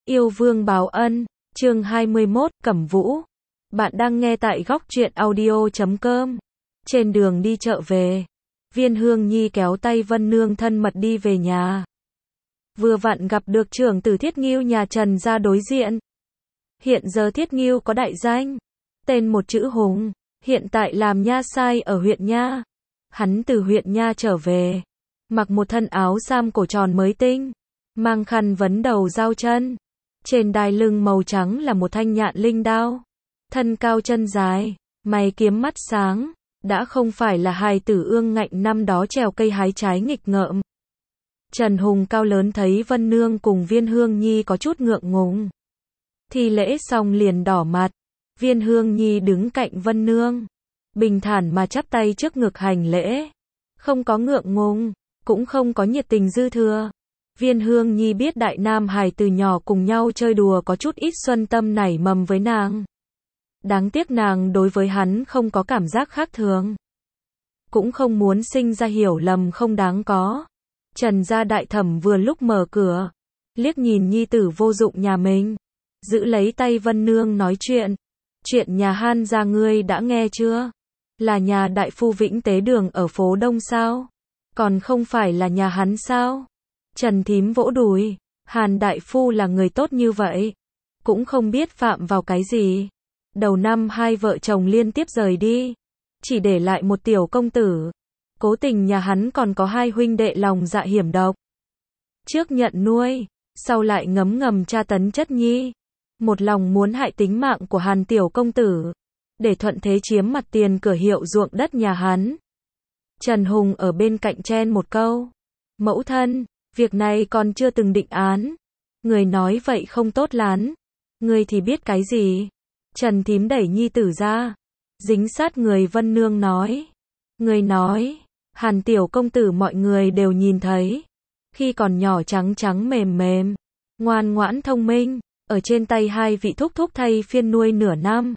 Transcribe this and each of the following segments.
Yêu vương báo ân, chương 21, Cẩm Vũ. Bạn đang nghe tại góc truyện audio.com. Trên đường đi chợ về, Viên Hương Nhi kéo tay Vân Nương thân mật đi về nhà. Vừa vặn gặp được trưởng tử Thiết Ngưu nhà Trần ra đối diện. Hiện giờ Thiết Ngưu có đại danh, tên một chữ Hùng, hiện tại làm nha sai ở huyện Nha. Hắn từ huyện Nha trở về, mặc một thân áo sam cổ tròn mới tinh, mang khăn vấn đầu rao chân. Trên đai lưng màu trắng là một thanh nhạn linh đao. Thân cao chân dài, mày kiếm mắt sáng, đã không phải là hài tử ương ngạnh năm đó trèo cây hái trái nghịch ngợm. Trần Hùng cao lớn thấy Vân Nương cùng Viên Hương Nhi có chút ngượng ngùng. Thi lễ xong liền đỏ mặt. Viên Hương Nhi đứng cạnh Vân Nương, bình thản mà chắp tay trước ngực hành lễ. Không có ngượng ngùng, cũng không có nhiệt tình dư thừa. Viên Hương Nhi biết đại nam hài từ nhỏ cùng nhau chơi đùa có chút ít xuân tâm nảy mầm với nàng. Đáng tiếc nàng đối với hắn không có cảm giác khác thường. Cũng không muốn sinh ra hiểu lầm không đáng có. Trần gia đại thẩm vừa lúc mở cửa, liếc nhìn nhi tử vô dụng nhà mình, giữ lấy tay Vân Nương nói chuyện. Chuyện nhà Han gia ngươi đã nghe chưa? Là nhà đại phu Vĩnh Tế Đường ở phố Đông sao? Còn không phải là nhà hắn sao? Trần thím vỗ đùi, Hàn đại phu là người tốt như vậy, cũng không biết phạm vào cái gì. Đầu năm hai vợ chồng liên tiếp rời đi, chỉ để lại một tiểu công tử. Cố tình nhà hắn còn có hai huynh đệ lòng dạ hiểm độc. Trước nhận nuôi, sau lại ngấm ngầm tra tấn chất nhi. Một lòng muốn hại tính mạng của Hàn tiểu công tử, để thuận thế chiếm mặt tiền cửa hiệu ruộng đất nhà hắn. Trần Hùng ở bên cạnh chen một câu. Mẫu thân, việc này còn chưa từng định án. Người nói vậy không tốt lắm. Người thì biết cái gì? Trần thím đẩy nhi tử ra, dính sát người Vân Nương nói. Người nói, Hàn tiểu công tử mọi người đều nhìn thấy. Khi còn nhỏ trắng trắng mềm mềm, ngoan ngoãn thông minh, ở trên tay hai vị thúc thúc thay phiên nuôi nửa năm.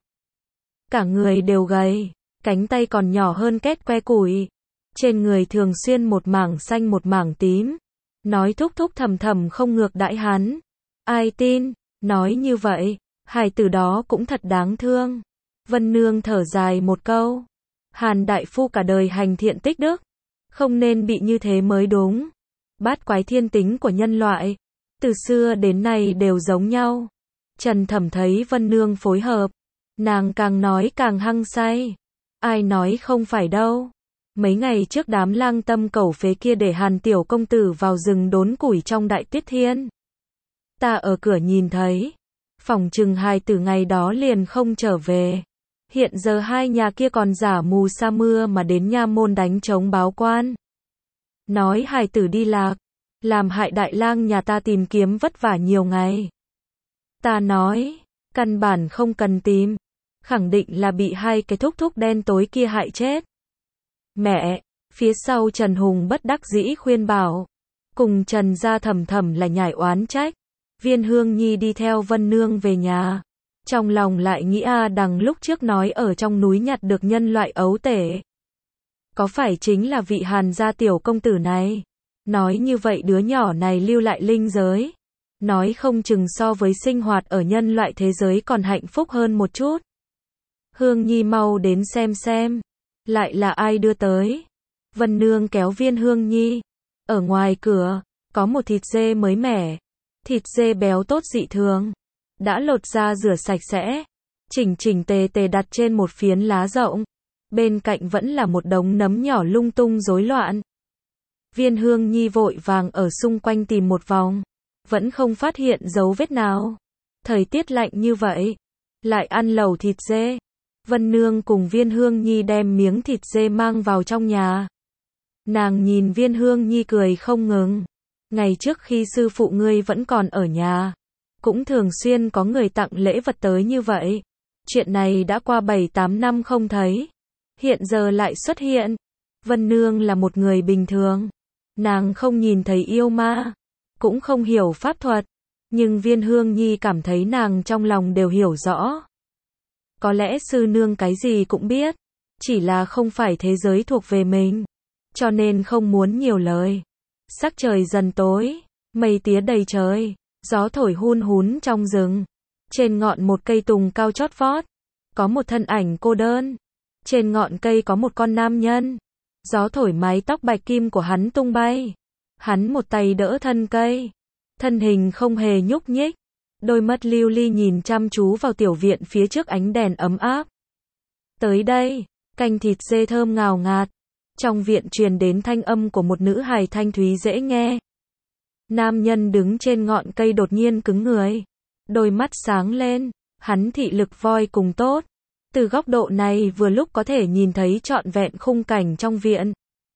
Cả người đều gầy, cánh tay còn nhỏ hơn két que củi. Trên người thường xuyên một mảng xanh một mảng tím. Nói thúc thúc thầm thầm không ngược đãi hắn. Ai tin, nói như vậy, hài tử đó cũng thật đáng thương. Vân Nương thở dài một câu. Hàn đại phu cả đời hành thiện tích đức, không nên bị như thế mới đúng. Bát quái thiên tính của nhân loại, từ xưa đến nay đều giống nhau. Trần thẩm thấy Vân Nương phối hợp, nàng càng nói càng hăng say. Ai nói không phải đâu. Mấy ngày trước đám lang tâm cẩu phế kia để Hàn tiểu công tử vào rừng đốn củi trong đại tuyết thiên. Ta ở cửa nhìn thấy. Phỏng chừng hài tử ngày đó liền không trở về. Hiện giờ hai nhà kia còn giả mù sa mưa mà đến nha môn đánh trống báo quan. Nói hài tử đi lạc, làm hại đại lang nhà ta tìm kiếm vất vả nhiều ngày. Ta nói, căn bản không cần tìm. Khẳng định là bị hai cái thúc thúc đen tối kia hại chết. Mẹ, phía sau Trần Hùng bất đắc dĩ khuyên bảo. Cùng Trần gia thầm thầm là nhảy oán trách. Viên Hương Nhi đi theo Vân Nương về nhà. Trong lòng lại nghĩ đằng lúc trước nói ở trong núi nhặt được nhân loại ấu tể. Có phải chính là vị Hàn gia tiểu công tử này? Nói như vậy đứa nhỏ này lưu lại linh giới. Nói không chừng so với sinh hoạt ở nhân loại thế giới còn hạnh phúc hơn một chút. Hương Nhi mau đến xem. Lại là ai đưa tới? Vân Nương kéo Viên Hương Nhi. Ở ngoài cửa, có một thịt dê mới mẻ. Thịt dê béo tốt dị thường. Đã lột ra rửa sạch sẽ. Chỉnh tề đặt trên một phiến lá rộng. Bên cạnh vẫn là một đống nấm nhỏ lung tung rối loạn. Viên Hương Nhi vội vàng ở xung quanh tìm một vòng. Vẫn không phát hiện dấu vết nào. Thời tiết lạnh như vậy. Lại ăn lẩu thịt dê. Vân Nương cùng Viên Hương Nhi đem miếng thịt dê mang vào trong nhà. Nàng nhìn Viên Hương Nhi cười không ngừng. Ngày trước khi sư phụ ngươi vẫn còn ở nhà, cũng thường xuyên có người tặng lễ vật tới như vậy. Chuyện này đã qua 7-8 năm không thấy. Hiện giờ lại xuất hiện. Vân Nương là một người bình thường. Nàng không nhìn thấy yêu ma, cũng không hiểu pháp thuật. Nhưng Viên Hương Nhi cảm thấy nàng trong lòng đều hiểu rõ. Có lẽ sư nương cái gì cũng biết, chỉ là không phải thế giới thuộc về mình, cho nên không muốn nhiều lời. Sắc trời dần tối, mây tía đầy trời, Gió thổi hun hún trong rừng. Trên ngọn một cây tùng cao chót vót, có một thân ảnh cô đơn. Trên ngọn cây có một con nam nhân. Gió thổi mái tóc bạch kim của hắn tung bay. Hắn một tay đỡ thân cây. Thân hình không hề nhúc nhích. Đôi mắt lưu ly nhìn chăm chú vào tiểu viện phía trước ánh đèn ấm áp. Tới đây, canh thịt dê thơm ngào ngạt. Trong viện truyền đến thanh âm của một nữ hài thanh thúy dễ nghe. Nam nhân đứng trên ngọn cây đột nhiên cứng người. Đôi mắt sáng lên, hắn thị lực voi cùng tốt. Từ góc độ này vừa lúc có thể nhìn thấy trọn vẹn khung cảnh trong viện.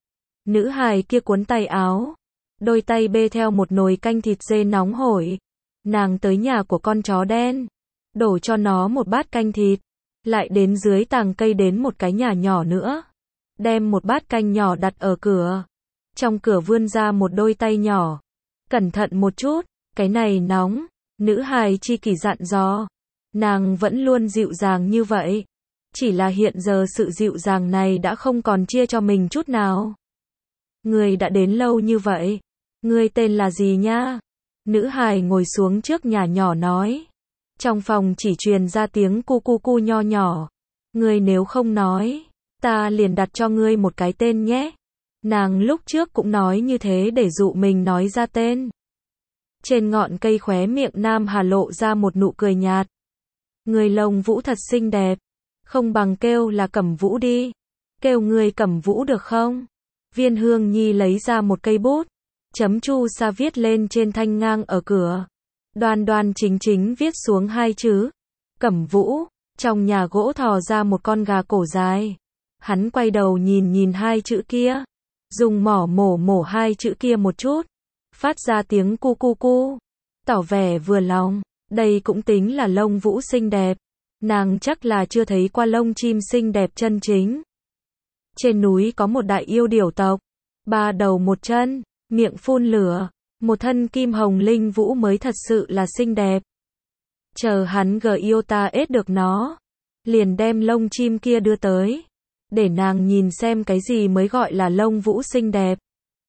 Nữ hài kia cuốn tay áo. Đôi tay bê theo một nồi canh thịt dê nóng hổi. Nàng tới nhà của con chó đen. Đổ cho nó một bát canh thịt. Lại đến dưới tàng cây đến một cái nhà nhỏ nữa. Đem một bát canh nhỏ đặt ở cửa. Trong cửa vươn ra một đôi tay nhỏ. Cẩn thận một chút, cái này nóng. Nữ hài chi kỷ dặn dò. Nàng vẫn luôn dịu dàng như vậy. Chỉ là hiện giờ sự dịu dàng này đã không còn chia cho mình chút nào. Ngươi đã đến lâu như vậy. Ngươi tên là gì nha? Nữ hài ngồi xuống trước nhà nhỏ nói. Trong phòng chỉ truyền ra tiếng cu cu cu nho nhỏ. Ngươi nếu không nói, ta liền đặt cho ngươi một cái tên nhé. Nàng lúc trước cũng nói như thế để dụ mình nói ra tên. Trên ngọn cây khóe miệng Nam Hà lộ ra một nụ cười nhạt. Người lông vũ thật xinh đẹp. Không bằng kêu là Cẩm Vũ đi. Kêu người Cẩm Vũ được không? Viên Hương Nhi lấy ra một cây bút. Chấm chu sa viết lên trên thanh ngang ở cửa. Đoan đoan chính chính viết xuống hai chữ. Cẩm Vũ. Trong nhà gỗ thò ra một con gà cổ dài. Hắn quay đầu nhìn hai chữ kia. Dùng mỏ mổ hai chữ kia một chút. Phát ra tiếng cu cu cu. Tỏ vẻ vừa lòng. Đây cũng tính là lông vũ xinh đẹp. Nàng chắc là chưa thấy qua lông chim xinh đẹp chân chính. Trên núi có một đại yêu điểu tộc. 3 đầu 1 chân, miệng phun lửa. Một thân kim hồng linh vũ mới thật sự là xinh đẹp. Chờ hắn yêu ta ết được nó. Liền đem lông chim kia đưa tới. Để nàng nhìn xem cái gì mới gọi là lông vũ xinh đẹp.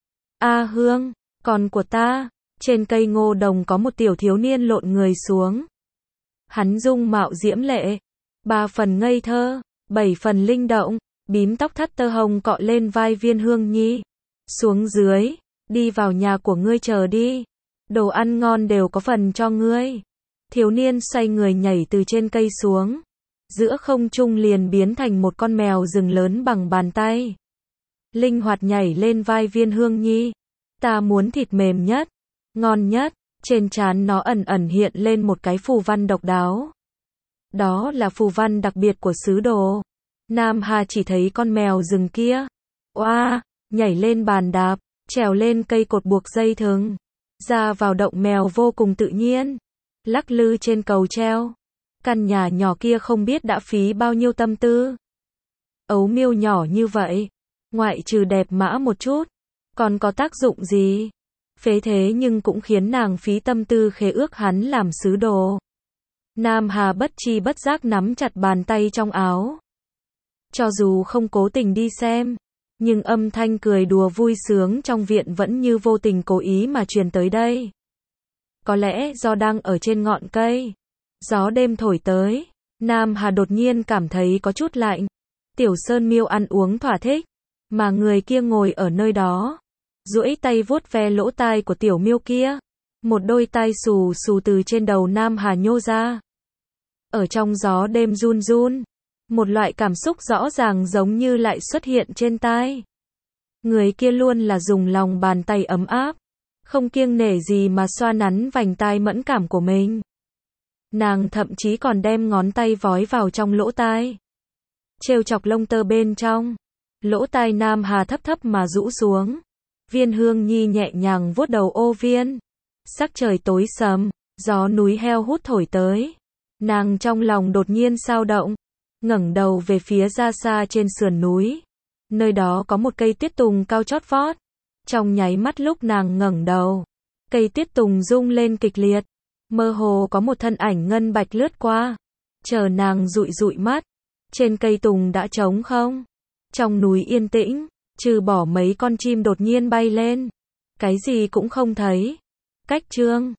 A Hương, con của ta. Trên cây ngô đồng có một tiểu thiếu niên lộn người xuống. Hắn dung mạo diễm lệ. 3 phần ngây thơ, 7 phần linh động. Bím tóc thắt tơ hồng cọ lên vai Viên Hương Nhi. Xuống dưới, đi vào nhà của ngươi chờ đi. Đồ ăn ngon đều có phần cho ngươi. Thiếu niên xoay người nhảy từ trên cây xuống. Giữa không trung liền biến thành một con mèo rừng lớn bằng bàn tay. Linh hoạt nhảy lên vai Viên Hương Nhi. Ta muốn thịt mềm nhất, ngon nhất. Trên trán nó ẩn ẩn hiện lên một cái phù văn độc đáo. Đó là phù văn đặc biệt của sứ đồ. Nam Hà chỉ thấy con mèo rừng kia. Oa, nhảy lên bàn đạp, trèo lên cây cột buộc dây thừng. Ra vào động mèo vô cùng tự nhiên. Lắc lư trên cầu treo. Căn nhà nhỏ kia không biết đã phí bao nhiêu tâm tư. Ấu miêu nhỏ như vậy, ngoại trừ đẹp mã một chút, còn có tác dụng gì? Phế thế nhưng cũng khiến nàng phí tâm tư khế ước hắn làm sứ đồ. Nam Hà bất chi bất giác nắm chặt bàn tay trong áo. Cho dù không cố tình đi xem, nhưng âm thanh cười đùa vui sướng trong viện vẫn như vô tình cố ý mà truyền tới đây. Có lẽ do đang ở trên ngọn cây, gió đêm thổi tới, Nam Hà đột nhiên cảm thấy có chút lạnh. Tiểu Sơn Miêu ăn uống thỏa thích, mà người kia ngồi ở nơi đó, duỗi tay vuốt ve lỗ tai của tiểu miêu kia. Một đôi tai xù xù từ trên đầu Nam Hà nhô ra. Ở trong gió đêm run run, một loại cảm xúc rõ ràng giống như lại xuất hiện trên tai. Người kia luôn là dùng lòng bàn tay ấm áp, không kiêng nể gì mà xoa nắn vành tai mẫn cảm của mình. Nàng thậm chí còn đem ngón tay vói vào trong lỗ tai, trêu chọc lông tơ bên trong. Lỗ tai Nam Hà thấp thấp mà rũ xuống. Viên Hương Nhi nhẹ nhàng vuốt đầu ô Viên. Sắc trời tối sầm, gió núi heo hút thổi tới. Nàng trong lòng đột nhiên xao động, ngẩng đầu về phía ra xa trên sườn núi. Nơi đó có một cây tuyết tùng cao chót vót. Trong nháy mắt lúc nàng ngẩng đầu, cây tuyết tùng rung lên kịch liệt. Mơ hồ có một thân ảnh ngân bạch lướt qua. Chờ nàng dụi dụi mắt, trên cây tùng đã trống không. Trong núi yên tĩnh, trừ bỏ mấy con chim đột nhiên bay lên, cái gì cũng không thấy. Cách chương